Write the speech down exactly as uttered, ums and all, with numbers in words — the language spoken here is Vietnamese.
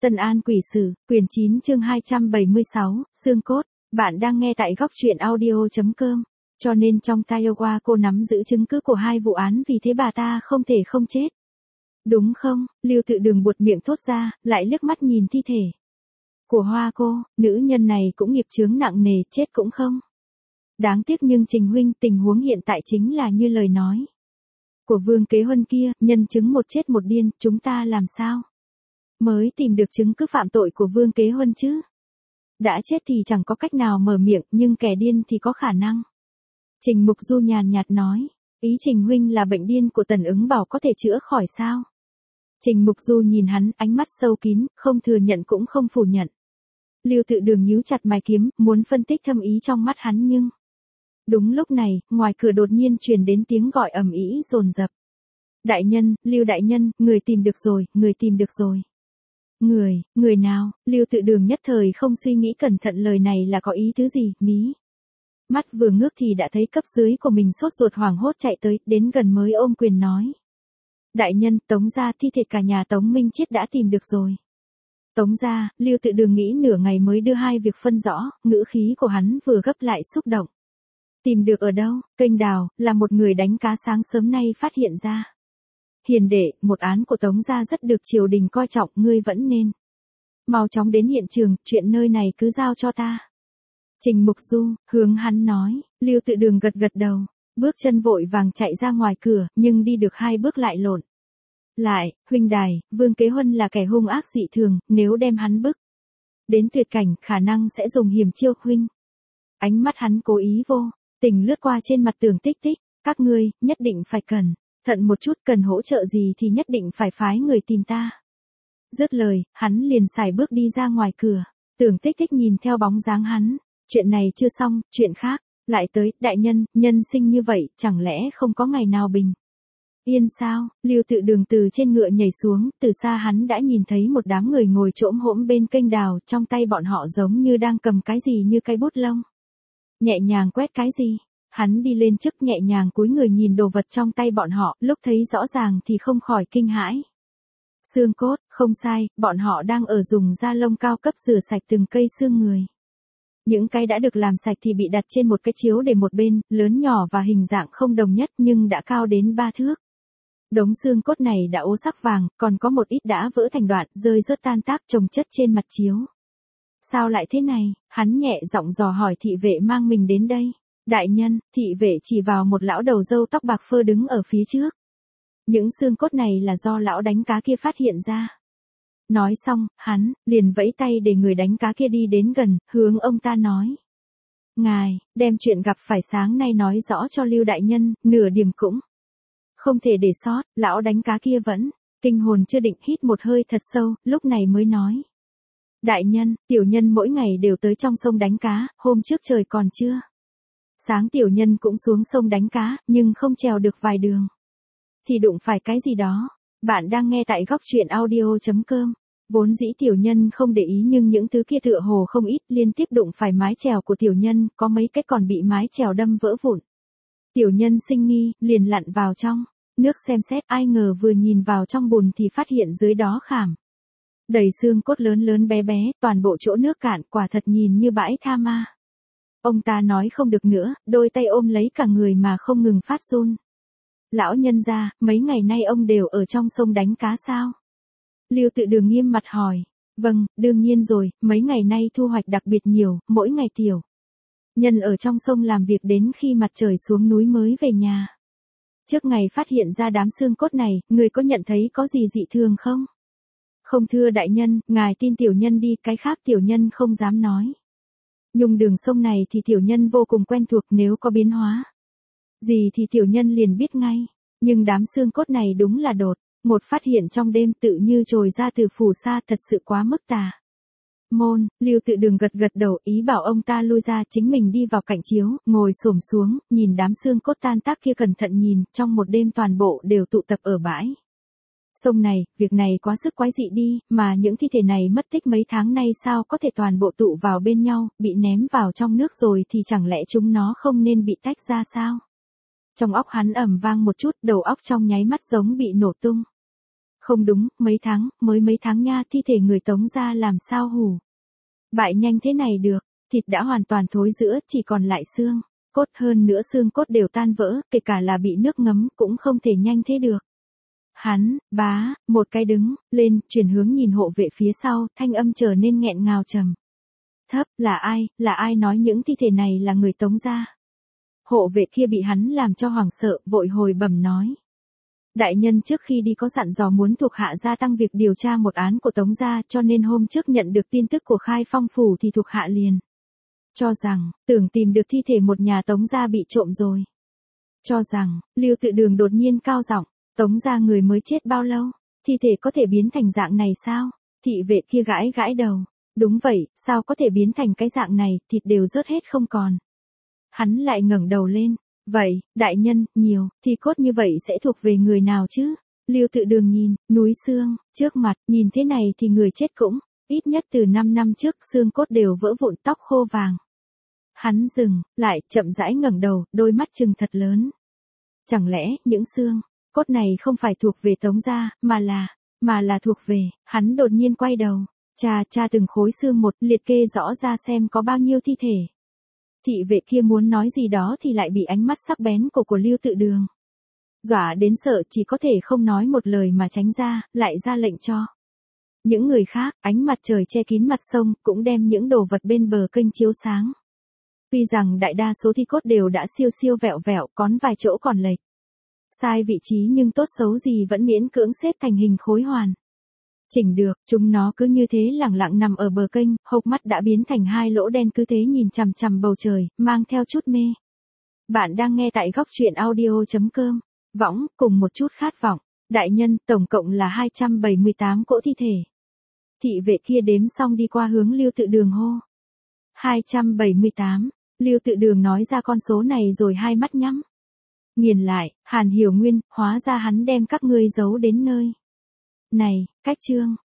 Tân An Quỷ Sử, quyển chín chương hai trăm bảy mươi sáu, xương cốt. Bạn đang nghe tại góc truyện audio chấm com. Cho nên trong Taiwan cô nắm giữ chứng cứ của hai vụ án, vì thế bà ta không thể không chết. Đúng không? Lưu Tự Đường buột miệng thốt ra, lại liếc mắt nhìn thi thể của Hoa cô, nữ nhân này cũng nghiệp chướng nặng nề, chết cũng không. Đáng tiếc, nhưng Trình huynh, tình huống hiện tại chính là như lời nói của Vương Kế Huân kia, nhân chứng một chết một điên, chúng ta làm sao mới tìm được chứng cứ phạm tội của Vương Kế Huân chứ? Đã chết thì chẳng có cách nào mở miệng, nhưng kẻ điên thì có khả năng. Trình Mục Du nhàn nhạt nói, ý Trình huynh là bệnh điên của Tần Ứng Bảo có thể chữa khỏi sao? Trình Mục Du nhìn hắn, ánh mắt sâu kín, không thừa nhận cũng không phủ nhận. Lưu Tự Đường nhíu chặt mày kiếm, muốn phân tích thâm ý trong mắt hắn, nhưng đúng lúc này, ngoài cửa đột nhiên truyền đến tiếng gọi ầm ĩ dồn dập. Đại nhân, Lưu đại nhân, người tìm được rồi, người tìm được rồi. Người, người nào? Lưu Tự Đường nhất thời không suy nghĩ cẩn thận lời này là có ý tứ gì, mí mắt vừa ngước thì đã thấy cấp dưới của mình sốt ruột hoảng hốt chạy tới, đến gần mới ôm quyền nói. Đại nhân, Tống gia, thi thể cả nhà Tống Minh Chiết đã tìm được rồi. Tống gia, Lưu Tự Đường nghĩ nửa ngày mới đưa hai việc phân rõ, ngữ khí của hắn vừa gấp lại xúc động. Tìm được ở đâu? Kênh đào, là một người đánh cá sáng sớm nay phát hiện ra. Hiền đệ, một án của Tống gia rất được triều đình coi trọng, ngươi vẫn nên mau chóng đến hiện trường, chuyện nơi này cứ giao cho ta. Trình Mục Du, hướng hắn nói. Lưu Tự Đường gật gật đầu, bước chân vội vàng chạy ra ngoài cửa, nhưng đi được hai bước lại lộn lại. Huynh đài, Vương Kế Huân là kẻ hung ác dị thường, nếu đem hắn bức đến tuyệt cảnh, khả năng sẽ dùng hiểm chiêu. Huynh, ánh mắt hắn cố ý vô tình lướt qua trên mặt tường, tích tích, các ngươi nhất định phải cẩn thận một chút, cần hỗ trợ gì thì nhất định phải phái người tìm ta. Dứt lời, hắn liền sải bước đi ra ngoài cửa. Tưởng Tích Tích nhìn theo bóng dáng hắn, chuyện này chưa xong, chuyện khác lại tới. Đại nhân, nhân sinh như vậy, chẳng lẽ không có ngày nào bình yên sao? Lưu Tự Đường từ trên ngựa nhảy xuống, từ xa hắn đã nhìn thấy một đám người ngồi chỗm hỗm bên kênh đào, trong tay bọn họ giống như đang cầm cái gì như cây bút lông. Nhẹ nhàng quét cái gì? Hắn đi lên trước, nhẹ nhàng cúi người nhìn đồ vật trong tay bọn họ, lúc thấy rõ ràng thì không khỏi kinh hãi. Xương cốt, không sai, bọn họ đang ở dùng da lông cao cấp rửa sạch từng cây xương người. Những cái đã được làm sạch thì bị đặt trên một cái chiếu để một bên, lớn nhỏ và hình dạng không đồng nhất nhưng đã cao đến ba thước. Đống xương cốt này đã ố sắc vàng, còn có một ít đã vỡ thành đoạn, rơi rớt tan tác chồng chất trên mặt chiếu. Sao lại thế này? Hắn nhẹ giọng dò hỏi thị vệ mang mình đến đây. Đại nhân, thị vệ chỉ vào một lão đầu râu tóc bạc phơ đứng ở phía trước. Những xương cốt này là do lão đánh cá kia phát hiện ra. Nói xong, hắn liền vẫy tay để người đánh cá kia đi đến gần, hướng ông ta nói. Ngài, đem chuyện gặp phải sáng nay nói rõ cho Lưu đại nhân, nửa điểm cũng không thể để sót. Lão đánh cá kia vẫn kinh hồn chưa định, hít một hơi thật sâu, lúc này mới nói. Đại nhân, tiểu nhân mỗi ngày đều tới trong sông đánh cá, hôm trước trời còn chưa sáng tiểu nhân cũng xuống sông đánh cá, nhưng không trèo được vài đường thì đụng phải cái gì đó. Bạn đang nghe tại góc truyện audio chấm com. Vốn dĩ tiểu nhân không để ý, nhưng những thứ kia tựa hồ không ít, liên tiếp đụng phải mái chèo của tiểu nhân, có mấy cái còn bị mái chèo đâm vỡ vụn. Tiểu nhân sinh nghi, liền lặn vào trong nước xem xét, ai ngờ vừa nhìn vào trong bùn thì phát hiện dưới đó khảm đầy xương cốt lớn lớn bé bé, toàn bộ chỗ nước cạn, quả thật nhìn như bãi tha ma. Ông ta nói không được nữa, đôi tay ôm lấy cả người mà không ngừng phát run. Lão nhân gia, mấy ngày nay ông đều ở trong sông đánh cá sao? Lưu Tự Đường nghiêm mặt hỏi. Vâng, đương nhiên rồi, mấy ngày nay thu hoạch đặc biệt nhiều, mỗi ngày tiểu nhân ở trong sông làm việc đến khi mặt trời xuống núi mới về nhà. Trước ngày phát hiện ra đám xương cốt này, người có nhận thấy có gì dị thường không? Không thưa đại nhân, ngài tin tiểu nhân đi, cái khác tiểu nhân không dám nói. Nhung đường sông này thì tiểu nhân vô cùng quen thuộc, nếu có biến hóa gì thì tiểu nhân liền biết ngay. Nhưng đám xương cốt này đúng là đột một phát hiện trong đêm, tự như trồi ra từ phù sa, thật sự quá mức tà môn. Lưu Tự Đường gật gật đầu, ý bảo ông ta lui ra, chính mình đi vào cạnh chiếu, ngồi xổm xuống, nhìn đám xương cốt tan tác kia cẩn thận nhìn, trong một đêm toàn bộ đều tụ tập ở bãi sông này. Việc này quá sức quái dị đi, mà những thi thể này mất tích mấy tháng nay sao có thể toàn bộ tụ vào bên nhau, bị ném vào trong nước rồi thì chẳng lẽ chúng nó không nên bị tách ra sao? Trong óc hắn ầm vang một chút, đầu óc trong nháy mắt giống bị nổ tung. Không đúng, mấy tháng, mới mấy tháng nha, thi thể người Tống gia làm sao hủ. Bại nhanh thế này được, thịt đã hoàn toàn thối rữa, chỉ còn lại xương, cốt, hơn nữa xương cốt đều tan vỡ, kể cả là bị nước ngấm cũng không thể nhanh thế được. Hắn, bá, một cái đứng, lên, chuyển hướng nhìn hộ vệ phía sau, thanh âm trở nên nghẹn ngào trầm thấp, là ai, là ai nói những thi thể này là người Tống gia. Hộ vệ kia bị hắn làm cho hoảng sợ, vội hồi bẩm nói. Đại nhân trước khi đi có dặn dò muốn thuộc hạ gia tăng việc điều tra một án của Tống gia, cho nên hôm trước nhận được tin tức của Khai Phong phủ thì thuộc hạ liền cho rằng, tưởng tìm được thi thể một nhà Tống gia bị trộm rồi. Cho rằng, Lưu Tự Đường đột nhiên cao giọng, Tống gia người mới chết bao lâu, thi thể có thể biến thành dạng này sao? Thị vệ kia gãi gãi đầu, đúng vậy, sao có thể biến thành cái dạng này, thịt đều rớt hết không còn. Hắn lại ngẩng đầu lên, vậy, đại nhân, nhiều, thì cốt như vậy sẽ thuộc về người nào chứ? Lưu Tự Đường nhìn, núi xương, trước mặt, nhìn thế này thì người chết cũng, ít nhất từ năm năm trước xương cốt đều vỡ vụn, tóc khô vàng. Hắn dừng, lại, chậm rãi ngẩng đầu, đôi mắt trừng thật lớn. Chẳng lẽ, những xương cốt này không phải thuộc về Tống gia, mà là, mà là thuộc về, hắn đột nhiên quay đầu, cha cha từng khối xương một, liệt kê rõ ra xem có bao nhiêu thi thể. Thị vệ kia muốn nói gì đó thì lại bị ánh mắt sắc bén của của Lưu Tự Đường dọa đến sợ, chỉ có thể không nói một lời mà tránh ra, lại ra lệnh cho những người khác. Ánh mặt trời che kín mặt sông, cũng đem những đồ vật bên bờ kênh chiếu sáng. Tuy rằng đại đa số thi cốt đều đã siêu siêu vẹo vẹo, còn vài chỗ còn lệch sai vị trí, nhưng tốt xấu gì vẫn miễn cưỡng xếp thành hình khối hoàn chỉnh được. Chúng nó cứ như thế lẳng lặng nằm ở bờ kênh, hốc mắt đã biến thành hai lỗ đen, cứ thế nhìn chằm chằm bầu trời, mang theo chút mê. Bạn đang nghe tại góc truyện audio chấm com. Võng, cùng một chút khát vọng. Đại nhân, tổng cộng là hai trăm bảy mươi tám cỗ thi thể. Thị vệ kia đếm xong đi qua hướng Lưu Tự Đường hô. hai trăm bảy mươi tám. Lưu Tự Đường nói ra con số này rồi hai mắt nhắm nghiền lại. Hàn Hiểu Nguyên, hóa ra hắn đem các ngươi giấu đến nơi này. Cách chương